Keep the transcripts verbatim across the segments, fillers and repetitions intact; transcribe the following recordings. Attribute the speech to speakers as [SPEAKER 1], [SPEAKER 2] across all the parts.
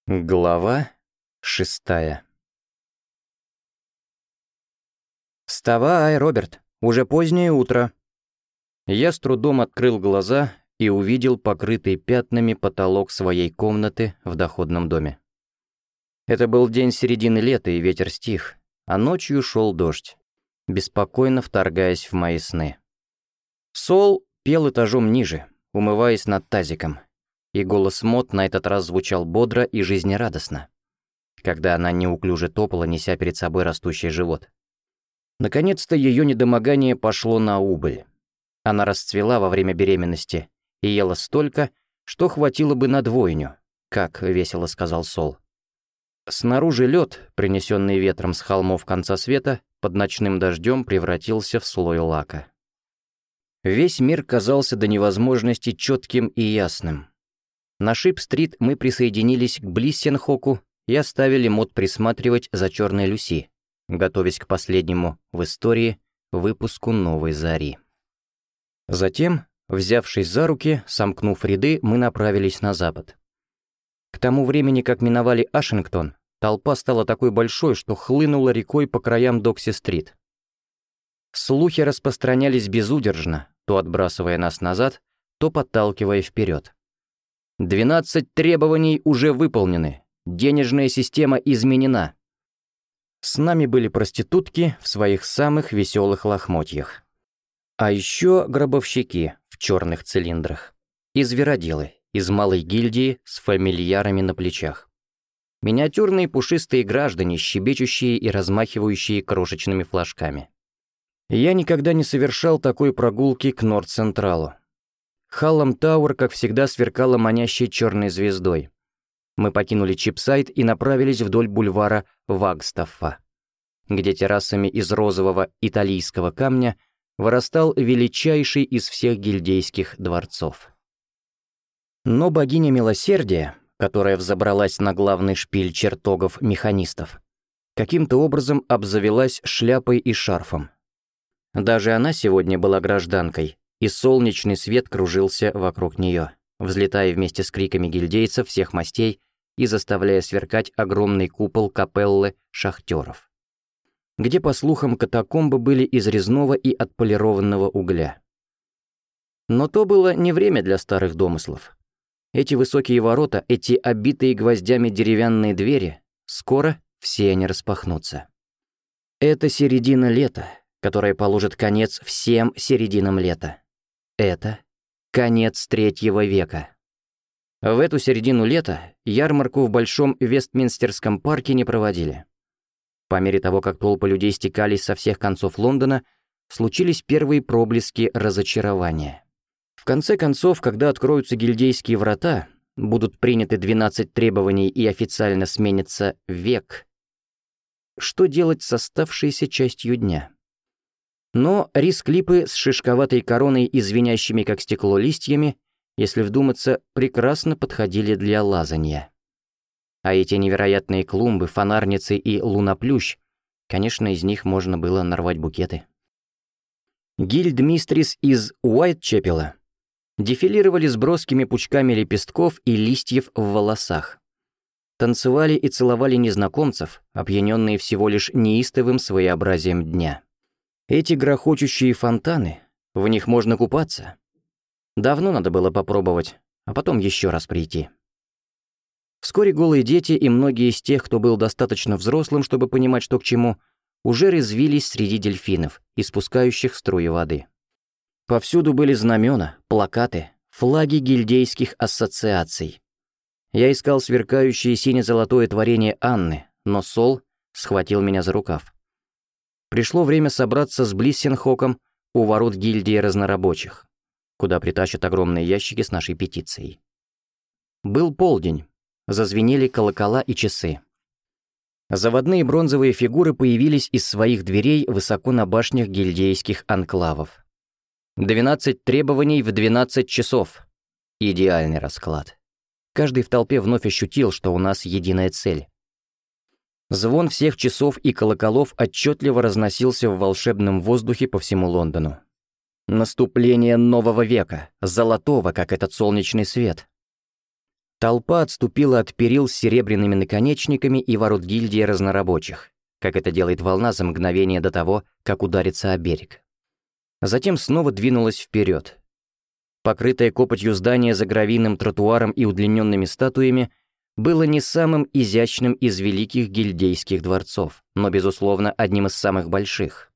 [SPEAKER 1] Глава шестая. «Вставай, Роберт, уже позднее утро». Я с трудом открыл глаза и увидел покрытый пятнами потолок своей комнаты в доходном доме. Это был день середины лета, и ветер стих, а ночью шел дождь, беспокойно вторгаясь в мои сны. Сол пел этажом ниже, умываясь над тазиком, и голос Мот на этот раз звучал бодро и жизнерадостно, когда она неуклюже топала, неся перед собой растущий живот. Наконец-то ее недомогание пошло на убыль. Она расцвела во время беременности и ела столько, что хватило бы на двойню, как весело сказал Сол. Снаружи лед, принесенный ветром с холмов конца света, под ночным дождем превратился в слой лака. Весь мир казался до невозможности четким и ясным. На Шип-стрит мы присоединились к Блиссенхоку и оставили Мот присматривать за Черной Люси, готовясь к последнему в истории выпуску «Новой зари». Затем, взявшись за руки, сомкнув ряды, мы направились на запад. К тому времени, как миновали Ашингтон, толпа стала такой большой, что хлынула рекой по краям Докси-стрит. Слухи распространялись безудержно, то отбрасывая нас назад, то подталкивая вперед. Двенадцать требований уже выполнены, денежная система изменена. С нами были проститутки в своих самых веселых лохмотьях. А еще гробовщики в черных цилиндрах и звероделы из малой гильдии с фамильярами на плечах. Миниатюрные пушистые граждане, щебечущие и размахивающие крошечными флажками. Я никогда не совершал такой прогулки к Норд-Централу. Халлам Тауэр, как всегда, сверкала манящей черной звездой. Мы покинули Чипсайд и направились вдоль бульвара Вагстаффа, где террасами из розового италийского камня вырастал величайший из всех гильдейских дворцов. Но богиня милосердия, которая взобралась на главный шпиль чертогов-механистов, каким-то образом обзавелась шляпой и шарфом. Даже она сегодня была гражданкой, и солнечный свет кружился вокруг нее, взлетая вместе с криками гильдейцев всех мастей и заставляя сверкать огромный купол капеллы шахтеров, где, по слухам, катакомбы были из резного и отполированного угля. Но то было не время для старых домыслов. Эти высокие ворота, эти обитые гвоздями деревянные двери, скоро все они распахнутся. Это середина лета, которая положит конец всем серединам лета. Это конец третьего века. В эту середину лета ярмарку в Большом Вестминстерском парке не проводили. По мере того, как толпы людей стекались со всех концов Лондона, случились первые проблески разочарования. В конце концов, когда откроются гильдейские врата, будут приняты двенадцать требований и официально сменится век. Что делать с оставшейся частью дня? Но рис-клипы с шишковатой короной и звенящими как стекло листьями, если вдуматься, прекрасно подходили для лазанья. А эти невероятные клумбы, фонарницы и луноплющ, конечно, из них можно было нарвать букеты. Гильдмистрис из Уайтчепела дефилировали с броскими пучками лепестков и листьев в волосах. Танцевали и целовали незнакомцев, опьяненные всего лишь неистовым своеобразием дня. Эти грохочущие фонтаны, в них можно купаться. Давно надо было попробовать, а потом еще раз прийти. Вскоре голые дети и многие из тех, кто был достаточно взрослым, чтобы понимать, что к чему, уже резвились среди дельфинов, испускающих струи воды. Повсюду были знамена, плакаты, флаги гильдейских ассоциаций. Я искал сверкающее сине-золотое творение Анны, но Сол схватил меня за рукав. Пришло время собраться с Блиссенхоком у ворот гильдии разнорабочих, куда притащат огромные ящики с нашей петицией. Был полдень, зазвенели колокола и часы. Заводные бронзовые фигуры появились из своих дверей высоко на башнях гильдейских анклавов. Двенадцать требований в двенадцать часов. Идеальный расклад. Каждый в толпе вновь ощутил, что у нас единая цель. Звон всех часов и колоколов отчетливо разносился в волшебном воздухе по всему Лондону. Наступление нового века, золотого, как этот солнечный свет. Толпа отступила от перил с серебряными наконечниками и ворот гильдии разнорабочих, как это делает волна за мгновение до того, как ударится о берег. Затем снова двинулась вперед. Покрытое копотью здание за гравийным тротуаром и удлиненными статуями было не самым изящным из великих гильдейских дворцов, но, безусловно, одним из самых больших.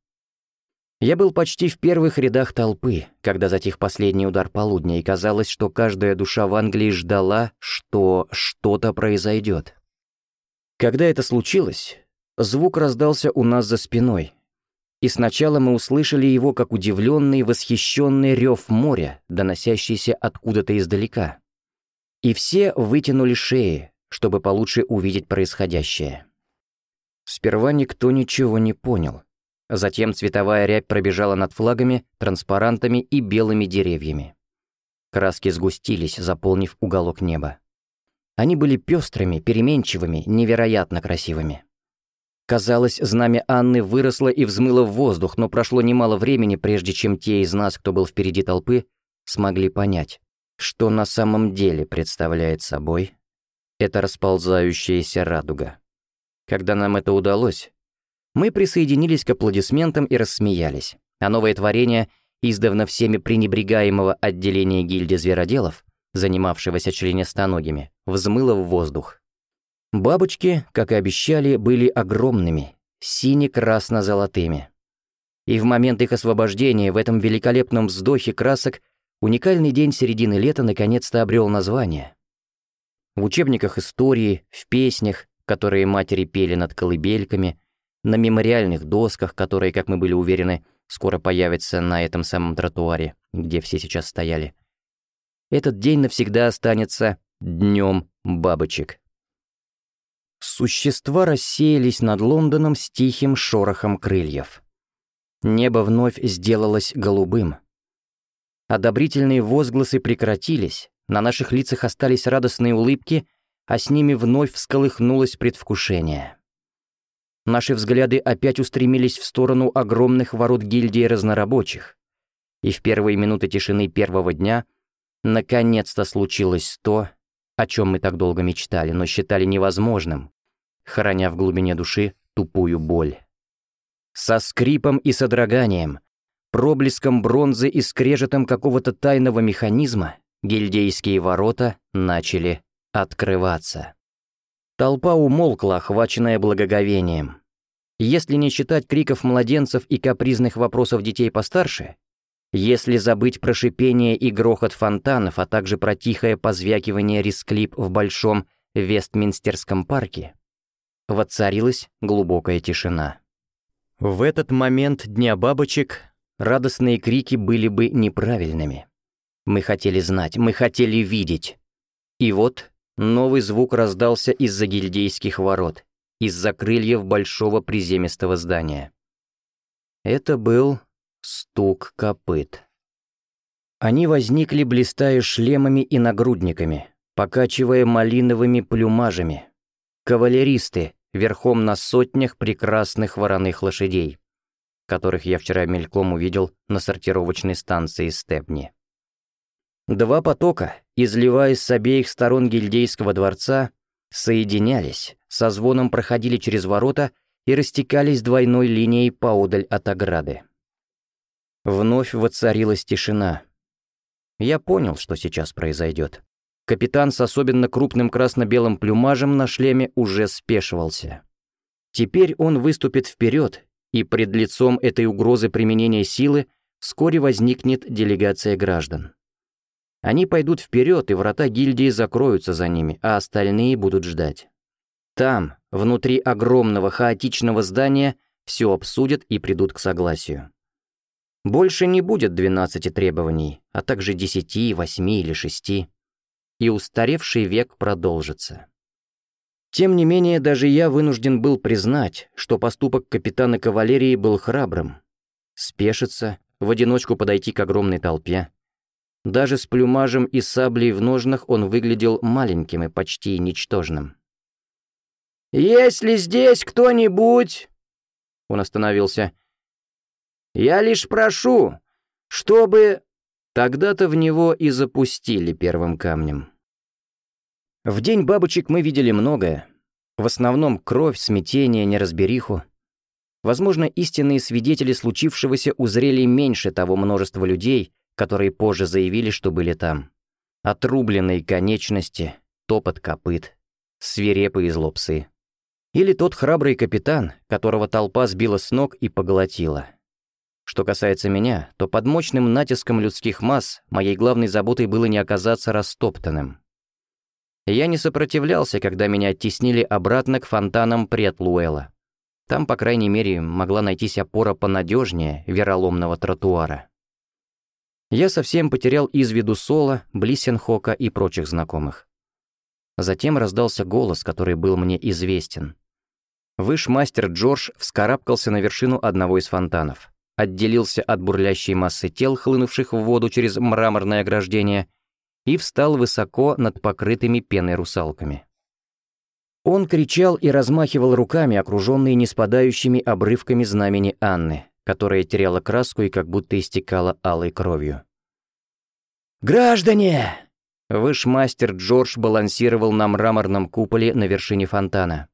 [SPEAKER 1] Я был почти в первых рядах толпы, когда затих последний удар полудня, и казалось, что каждая душа в Англии ждала, что что-то произойдет. Когда это случилось, звук раздался у нас за спиной, и сначала мы услышали его как удивленный, восхищенный рев моря, доносящийся откуда-то издалека. И все вытянули шеи, чтобы получше увидеть происходящее. Сперва никто ничего не понял. Затем цветовая рябь пробежала над флагами, транспарантами и белыми деревьями. Краски сгустились, заполнив уголок неба. Они были пестрыми, переменчивыми, невероятно красивыми. Казалось, знамя Анны выросло и взмыло в воздух, но прошло немало времени, прежде чем те из нас, кто был впереди толпы, смогли понять, что на самом деле представляет собой эта расползающаяся радуга. Когда нам это удалось, мы присоединились к аплодисментам и рассмеялись, а новое творение, издавна всеми пренебрегаемого отделения гильдии звероделов, занимавшегося членистоногими, взмыло в воздух. Бабочки, как и обещали, были огромными, сине-красно-золотыми. И в момент их освобождения в этом великолепном вздохе красок уникальный день середины лета наконец-то обрел название. В учебниках истории, в песнях, которые матери пели над колыбельками, на мемориальных досках, которые, как мы были уверены, скоро появятся на этом самом тротуаре, где все сейчас стояли. Этот день навсегда останется днем бабочек. Существа рассеялись над Лондоном с тихим шорохом крыльев. Небо вновь сделалось голубым. Одобрительные возгласы прекратились, на наших лицах остались радостные улыбки, а с ними вновь всколыхнулось предвкушение. Наши взгляды опять устремились в сторону огромных ворот гильдии разнорабочих, и в первые минуты тишины первого дня наконец-то случилось то, о чем мы так долго мечтали, но считали невозможным, храня в глубине души тупую боль. Со скрипом и содроганием, проблеском бронзы и скрежетом какого-то тайного механизма гильдейские ворота начали открываться. Толпа умолкла, охваченная благоговением. Если не считать криков младенцев и капризных вопросов детей постарше, если забыть про шипение и грохот фонтанов, а также про тихое позвякивание рисклип в большом Вестминстерском парке, воцарилась глубокая тишина. В этот момент Дня бабочек радостные крики были бы неправильными. Мы хотели знать, мы хотели видеть. И вот новый звук раздался из-за гильдейских ворот, из-за крыльев большого приземистого здания. Это был стук копыт. Они возникли, блистая шлемами и нагрудниками, покачивая малиновыми плюмажами. Кавалеристы, верхом на сотнях прекрасных вороных лошадей, которых я вчера мельком увидел на сортировочной станции Степни. Два потока, изливаясь с обеих сторон гильдейского дворца, соединялись, со звоном проходили через ворота и растекались двойной линией поодаль от ограды. Вновь воцарилась тишина. Я понял, что сейчас произойдет. Капитан с особенно крупным красно-белым плюмажем на шлеме уже спешивался. Теперь он выступит вперед, и пред лицом этой угрозы применения силы вскоре возникнет делегация граждан. Они пойдут вперед, и врата гильдии закроются за ними, а остальные будут ждать. Там, внутри огромного хаотичного здания, все обсудят и придут к согласию. Больше не будет двенадцати требований, а также десяти, восьми или шести. И устаревший век продолжится. Тем не менее, даже я вынужден был признать, что поступок капитана кавалерии был храбрым. Спешиться, в одиночку подойти к огромной толпе. Даже с плюмажем и саблей в ножнах он выглядел маленьким и почти ничтожным. «Есть ли здесь кто-нибудь?» Он остановился. «Я лишь прошу, чтобы...» Тогда-то в него и запустили первым камнем. В день бабочек мы видели многое. В основном кровь, смятение, неразбериху. Возможно, истинные свидетели случившегося узрели меньше того множества людей, которые позже заявили, что были там. Отрубленные конечности, топот копыт, свирепые злобцы. Или тот храбрый капитан, которого толпа сбила с ног и поглотила. Что касается меня, то под мощным натиском людских масс моей главной заботой было не оказаться растоптанным. Я не сопротивлялся, когда меня оттеснили обратно к фонтанам Претлуэла. Там, по крайней мере, могла найтись опора понадежнее вероломного тротуара. Я совсем потерял из виду Соло, Блиссенхока и прочих знакомых. Затем раздался голос, который был мне известен. Вышмастер Джордж вскарабкался на вершину одного из фонтанов, отделился от бурлящей массы тел, хлынувших в воду через мраморное ограждение, и встал высоко над покрытыми пеной русалками. Он кричал и размахивал руками, окруженные неспадающими обрывками знамени Анны, которая теряла краску и как будто истекала алой кровью. «Граждане!» Вышмастер Джордж балансировал на мраморном куполе на вершине фонтана.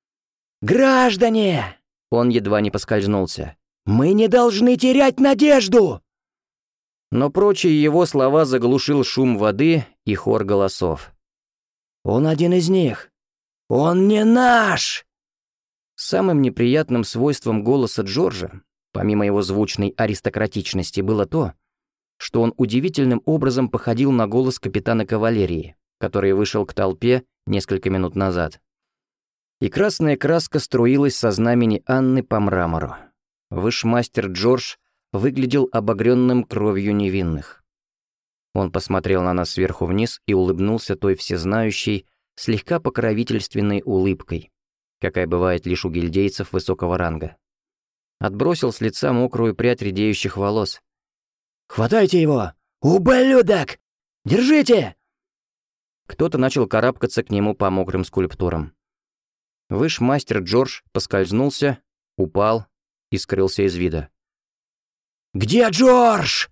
[SPEAKER 1] «Граждане!» Он едва не поскользнулся. «Мы не должны терять надежду!» Но прочие его слова заглушил шум воды и хор голосов. «Он один из них! Он не наш!» Самым неприятным свойством голоса Джорджа, помимо его звучной аристократичности, было то, что он удивительным образом походил на голос капитана кавалерии, который вышел к толпе несколько минут назад. И красная краска струилась со знамени Анны по мрамору. Вышмастер Джордж выглядел обогренным кровью невинных. Он посмотрел на нас сверху вниз и улыбнулся той всезнающей, слегка покровительственной улыбкой, какая бывает лишь у гильдейцев высокого ранга. Отбросил с лица мокрую прядь редеющих волос. «Хватайте его! Ублюдок! Держите!» Кто-то начал карабкаться к нему по мокрым скульптурам. Вышмастер Джордж поскользнулся, упал и скрылся из вида. «Где Джордж?»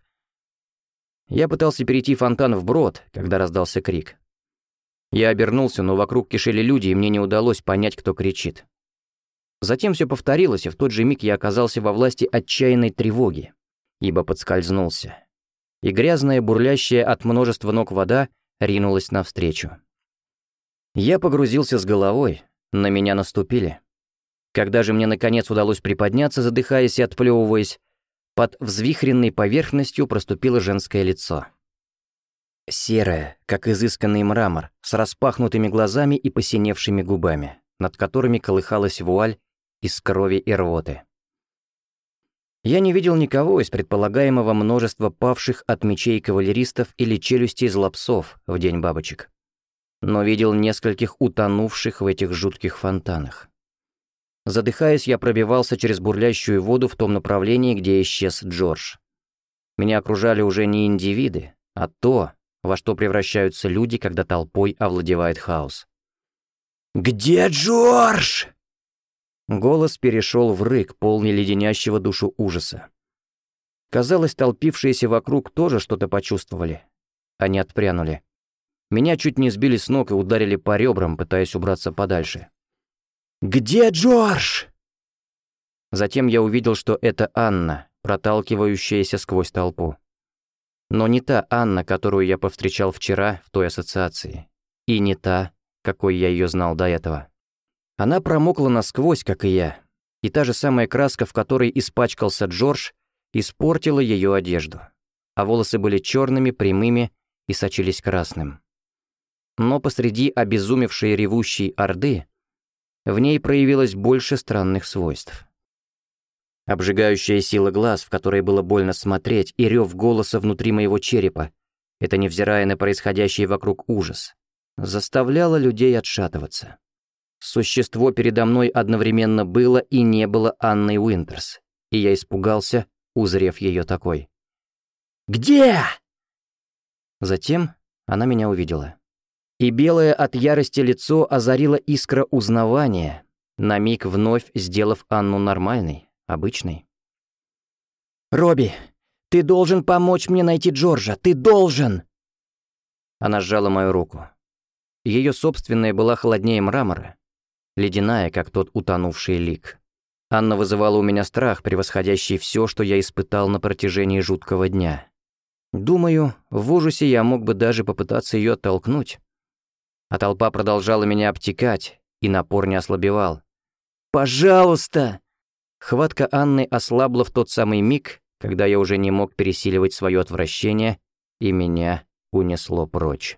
[SPEAKER 1] Я пытался перейти фонтан вброд, когда раздался крик. Я обернулся, но вокруг кишели люди, и мне не удалось понять, кто кричит. Затем все повторилось, и в тот же миг я оказался во власти отчаянной тревоги, ибо подскользнулся. И грязная, бурлящая от множества ног вода ринулась навстречу. Я погрузился с головой, на меня наступили. Когда же мне наконец удалось приподняться, задыхаясь и отплевываясь, под взвихренной поверхностью проступило женское лицо. Серое, как изысканный мрамор, с распахнутыми глазами и посиневшими губами, над которыми колыхалась вуаль из крови и рвоты. Я не видел никого из предполагаемого множества павших от мечей кавалеристов или челюстей злобцов в день бабочек, но видел нескольких утонувших в этих жутких фонтанах. Задыхаясь, я пробивался через бурлящую воду в том направлении, где исчез Джордж. Меня окружали уже не индивиды, а то, во что превращаются люди, когда толпой овладевает хаос. «Где Джордж?» Голос перешел в рык, полный леденящего душу ужаса. Казалось, толпившиеся вокруг тоже что-то почувствовали. Они отпрянули. Меня чуть не сбили с ног и ударили по ребрам, пытаясь убраться подальше. «Где Джордж?» Затем я увидел, что это Анна, проталкивающаяся сквозь толпу. Но не та Анна, которую я повстречал вчера в той ассоциации. И не та, какой я ее знал до этого. Она промокла насквозь, как и я, и та же самая краска, в которой испачкался Джордж, испортила ее одежду, а волосы были черными, прямыми и сочились красным. Но посреди обезумевшей ревущей орды в ней проявилось больше странных свойств. Обжигающая сила глаз, в которой было больно смотреть, и рев голоса внутри моего черепа, это невзирая на происходящий вокруг ужас, заставляло людей отшатываться. Существо передо мной одновременно было и не было Анной Уинтерс, и я испугался, узрев ее такой. «Где?» Затем она меня увидела. И белое от ярости лицо озарило искра узнавания, на миг вновь сделав Анну нормальной, обычной. «Робби, ты должен помочь мне найти Джорджа, ты должен!» Она сжала мою руку. ее собственная была холоднее мрамора, ледяная, как тот утонувший лик. Анна вызывала у меня страх, превосходящий все, что я испытал на протяжении жуткого дня. Думаю, в ужасе я мог бы даже попытаться ее оттолкнуть. А толпа продолжала меня обтекать, и напор не ослабевал. «Пожалуйста!» Хватка Анны ослабла в тот самый миг, когда я уже не мог пересиливать свое отвращение, и меня унесло прочь.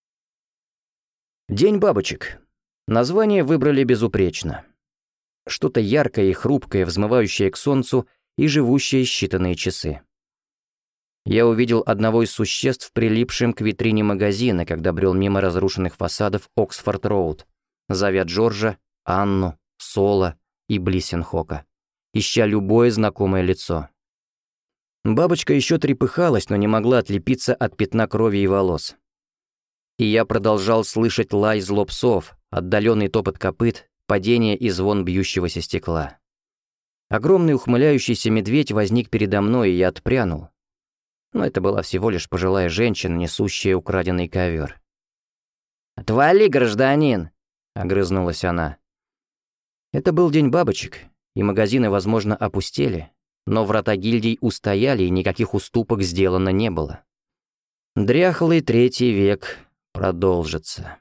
[SPEAKER 1] День бабочек. Название выбрали безупречно. Что-то яркое и хрупкое, взмывающее к солнцу и живущее считанные часы. Я увидел одного из существ, прилипшим к витрине магазина, когда брел мимо разрушенных фасадов Оксфорд-Роуд, зовя Джорджа, Анну, Сола и Блиссенхока, ища любое знакомое лицо. Бабочка еще трепыхалась, но не могла отлепиться от пятна крови и волос. И я продолжал слышать лай зло псов, отдаленный топот копыт, падение и звон бьющегося стекла. Огромный ухмыляющийся медведь возник передо мной, и я отпрянул. Но это была всего лишь пожилая женщина, несущая украденный ковер. «Отвали, гражданин!» — огрызнулась она. Это был день бабочек, и магазины, возможно, опустели, но врата гильдий устояли, и никаких уступок сделано не было. Дряхлый третий век продолжится.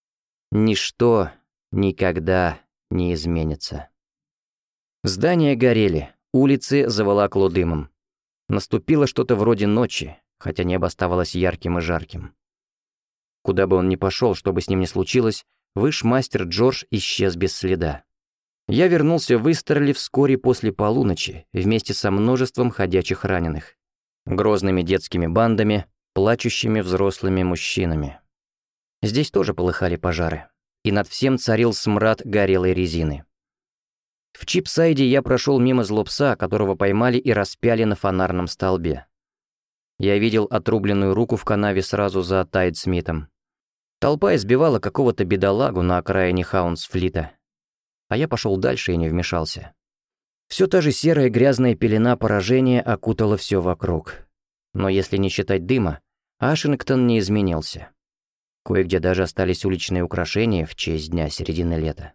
[SPEAKER 1] Ничто никогда не изменится. Здания горели, улицы заволокло дымом. Наступило что-то вроде ночи, хотя небо оставалось ярким и жарким. Куда бы он ни пошел, что бы с ним ни случилось, вышмастер Джордж исчез без следа. Я вернулся в Истерли вскоре после полуночи, вместе со множеством ходячих раненых, грозными детскими бандами, плачущими взрослыми мужчинами. Здесь тоже полыхали пожары, и над всем царил смрад горелой резины. В Чипсайде я прошел мимо злопса, которого поймали и распяли на фонарном столбе. Я видел отрубленную руку в канаве сразу за Тайд-Смитом. Толпа избивала какого-то бедолагу на окраине Хаунсфлита, а я пошел дальше и не вмешался. Все та же серая грязная пелена поражения окутала все вокруг. Но если не считать дыма, Ашингтон не изменился. Кое-где даже остались уличные украшения в честь дня середины лета.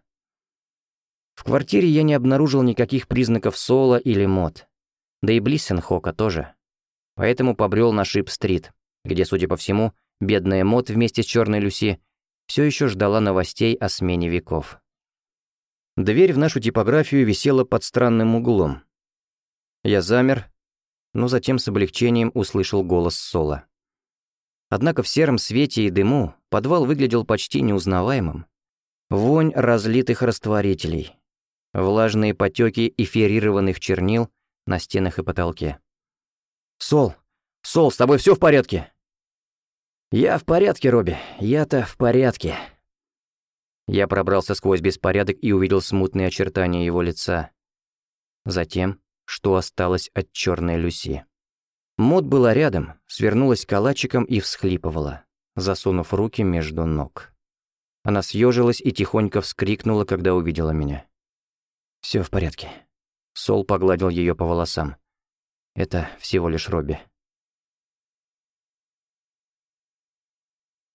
[SPEAKER 1] В квартире я не обнаружил никаких признаков Сола или Мод, да и Блиссенхока тоже. Поэтому побрел на Шип-стрит, где, судя по всему, бедная Мод вместе с черной Люси все еще ждала новостей о смене веков. Дверь в нашу типографию висела под странным углом. Я замер, но затем с облегчением услышал голос Сола. Однако в сером свете и дыму подвал выглядел почти неузнаваемым. Вонь разлитых растворителей, влажные потеки эфирированных чернил на стенах и потолке. «Сол! Сол, с тобой все в порядке?» «Я в порядке, Робби, я-то в порядке». Я пробрался сквозь беспорядок и увидел смутные очертания его лица. Затем, что осталось от черной Люси. Мод была рядом, свернулась калачиком и всхлипывала, засунув руки между ног. Она съежилась и тихонько вскрикнула, когда увидела меня. «Все в порядке». Сол погладил ее по волосам. «Это всего лишь Робби».